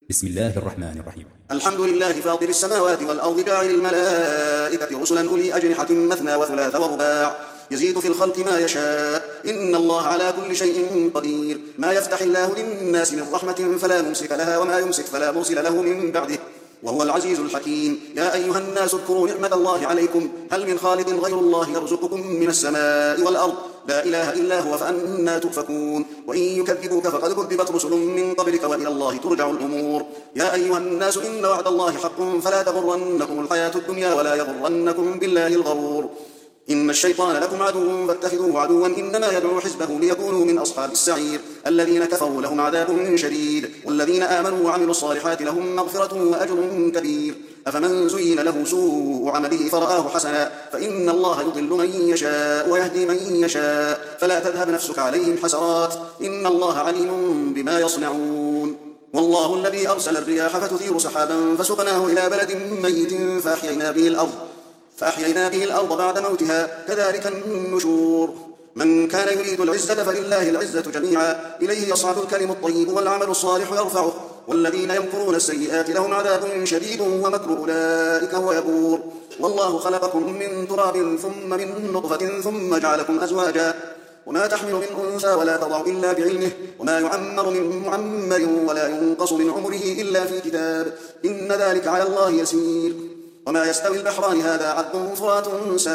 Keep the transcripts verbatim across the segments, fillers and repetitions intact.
بسم الله الرحمن الرحيم. الحمد لله فاطر السماوات والأرض جاعل الملائكة رسلا أولي أجنحة مثنى وثلاث ورباع يزيد في الخلق ما يشاء إن الله على كل شيء قدير. ما يفتح الله للناس من رحمة فلا ممسك لها وما يمسك فلا مرسل له من بعده وهو العزيز الحكيم. يا أيها الناس اذكروا نعمة الله عليكم هل من خالق غير الله يرزقكم من السماء والأرض لا إله إلا هو فأنى تؤفكون. وإن يكذبوك فقد كذبت رسل من قبلك وإلى الله ترجع الأمور. يا أيها الناس إن وعد الله حق فلا تغرنكم الحياة الدنيا ولا يغرنكم بالله الغرور. إن الشيطان لكم عدو فاتخذوه عدوا إنما يدعو حزبه ليكونوا من أصحاب السعير. الذين كفروا لهم عذاب شديد والذين آمنوا وعملوا الصالحات لهم مغفرة وأجر كبير. أفمن زين له سوء عمله فرآه حسنا فإن الله يضل من يشاء ويهدي من يشاء فلا تذهب نفسك عليهم حسرات إن الله عليم بما يصنعون. والله الذي أرسل الرياح فتثير سحابا فسقناه إلى بلد ميت فأحيينا به الأرض فأحيينا به الأرض بعد موتها كذلك النشور. من كان يريد العزة فلله العزة جميعا إليه يصعد الكلم الطيب والعمل الصالح يرفعه والذين يمكرون السيئات لهم عذاب شديد ومكر أولئك هو يبور. والله خلقكم من تراب ثم من نطفة ثم جعلكم أزواجا وما تحمل من أنثى ولا تضع إلا بعلمه وما يعمر من معمر ولا ينقص من عمره إلا في كتاب إن ذلك على الله يسير. وما يستوي البحران هذا عذب فرات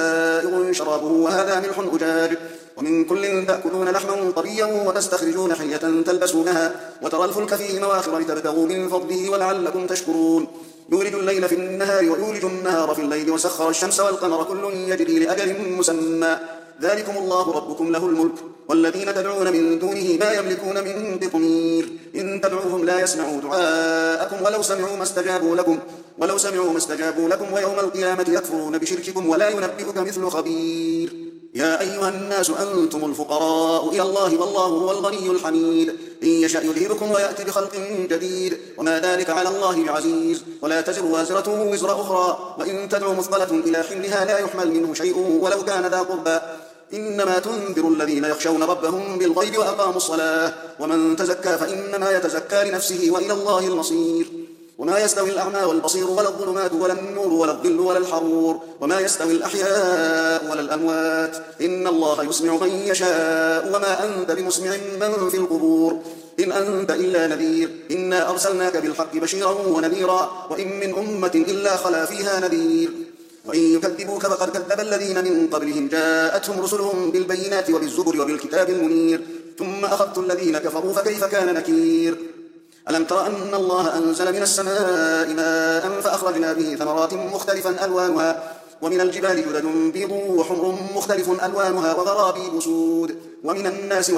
سائغ شرابه وهذا ملح أجاج ومن كل تأكلون لحما طريا وتستخرجون حية تلبسونها وترى الفلك فيه مواخر لتبتغوا من فضله ولعلكم تشكرون. يولج الليل في النهار ويولج النهار في الليل وسخر الشمس والقمر كل يجري لأجل مسمى ذلكم الله ربكم له الملك والذين تدعون من دونه ما يملكون من قطمير إن تدعوهم لا يسمعوا دعاءكم ولو سمعوا ما استجابوا لكم ولو سمعوا ما استجابوا لكم ويوم القيامة يكفرون بشرككم ولا ينبئك مثل خبير. يا أيها الناس أنتم الفقراء إلى الله والله هو الغني الحميد. إن يشأ يذهبكم ويأتي بخلق جديد وما ذلك على الله بعزيز. ولا تزر وازرة وزر أخرى وإن تدعو مثقلة إلى حملها لا يحمل منه شيء ولو كان ذا قربى إنما تنذر الذين يخشون ربهم بالغيب وأقاموا الصلاة ومن تزكى فإنما يتزكى لنفسه وإلى الله المصير. وما يستوي الأعمى والبصير ولا الظلمات ولا النور ولا الظل ولا الحرور وما يستوي الأحياء ولا الأموات إن الله يسمع من يشاء وما أنت بمسمع من في القبور إن أنت إلا نذير إنا أرسلناك بالحق بشيرا ونذيرا وإن من أمة إلا خلا فيها نذير. وإن يكذبوك فقد كذب الذين من قبلهم جاءتهم رسلهم بالبينات وبالزبر وبالكتاب المنير ثم أخذت الذين كفروا فكيف كان نكير. ألم تر أن الله أنزل من السماء ماء فأخرجنا به ثمرات مختلفا ألوانها ومن الجبال جدد بيض وحمر مختلف ألوانها وغرابيب سود ومن الناس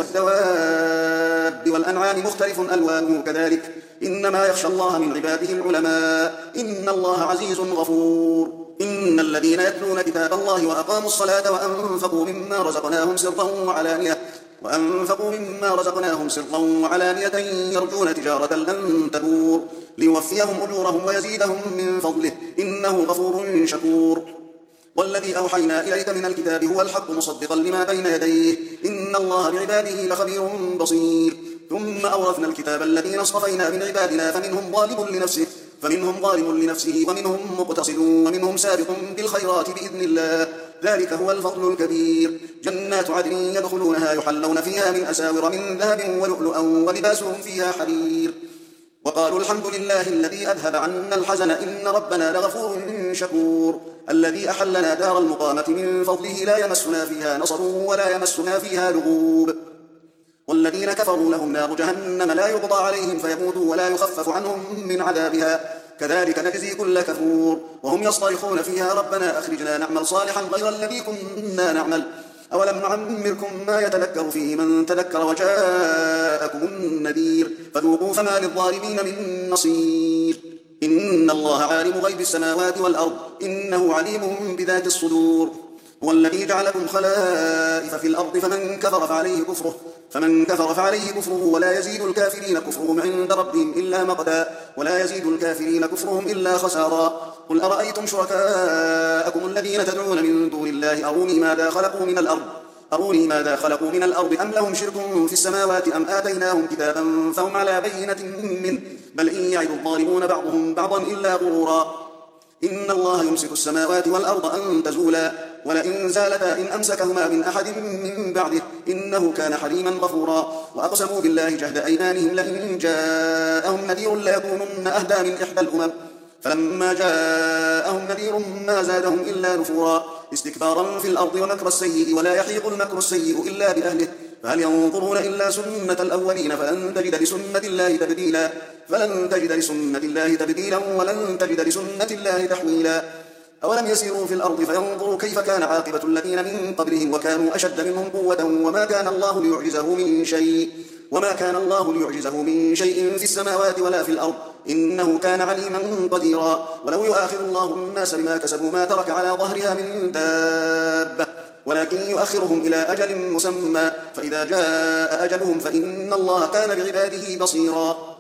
والدواب والأنعام مختلف ألوانه كذلك إنما يخشى الله من عباده العلماء إن الله عزيز غفور. إن الذين يتلون كتاب الله وأقاموا الصلاة وأنفقوا مما رزقناهم سرا وعلانية وأنفقوا مما رزقناهم سرا وعلانية يرجون تجارة لن تبور ليوفيهم أجورهم ويزيدهم من فضله إنه غفور شكور. والذي أوحينا إليك من الكتاب هو الحق مصدقا لما بين يديه إن الله بعباده لخبير بصير. ثم أورثنا الكتاب الذين اصطفينا من عبادنا فمنهم ظالم لنفسه فمنهم ظالم لنفسه ومنهم مقتصد ومنهم سابق بالخيرات بإذن الله ذلك هو الفضل الكبير. جنات عدن يدخلونها يحلون فيها من أساور من ذهب ولؤلؤا ولباسهم فيها حرير. وقالوا الحمد لله الذي أذهب عنا الحزن إن ربنا لغفور شكور. الذي أحلنا دار المقامة من فضله لا يمسنا فيها نصب ولا يمسنا فيها لغوب. والذين كفروا لهم نار جهنم لا يقضى عليهم فيموتوا ولا يخفف عنهم من عذابها كذلك نجزي كل كفور. وهم يصطرخون فيها ربنا أخرجنا نعمل صالحا غير الذي كنا نعمل أولم نعمركم ما يتذكر فيه من تذكر وجاءكم النذير فذوقوا فما للظالمين من نصير. إن الله عالم غيب السماوات والأرض إنه عليم بذات الصدور. هو الذي جعلكم خلائف في الأرض فمن كفر فعليه كفره فمن كفر فعليه كفره ولا يزيد الكافرين كفرهم عند ربهم إلا مقتا ولا يزيد الكافرين كفرهم إلا خسارا. قل أرأيتم شركاءكم الذين تدعون من دون الله أروني ماذا خلقوا من الأرض أروني ماذا خلقوا من الأرض أم لهم شرك في السماوات أم آتيناهم كتابا فهم على بينة منه بل إن يعد الظالمون بعضهم بعضا إلا غرورا إن الله يمسك السماوات والأرض أن تزولا ولئن زالتا إن أمسكهما من أحد من بعده إنه كان حليما غفورا وأقسموا بالله جهد أيمانهم لئن جاءهم نذير ليكونن أهدى من إحدى الأمم فلما جاءهم نذير ما زادهم إلا نفورا استكبارا في الأرض ومكر السيء ولا يحيق المكر السيء إلا بأهله فهل ينظرون إلا سنة الأولين فلن تجد لسنة الله تبديلا فلن تجد لسنة الله تبديلا ولن تجد لسنة الله تحويلا أولم يسيروا في الأرض فينظروا كيف كان عاقبة الذين من قبلهم وكانوا أشد منهم قوة وما كان الله ليعجزه من شيء وما كان الله ليعجزه من شيء في السماوات ولا في الأرض إنه كان عليما قديرا ولو يؤاخذ الله الناس بما كسبوا ما ترك على ظهرها من دابة ولكن يؤخرهم إلى أجل مسمى فإذا جاء أجلهم فإن الله كان بعباده بصيرا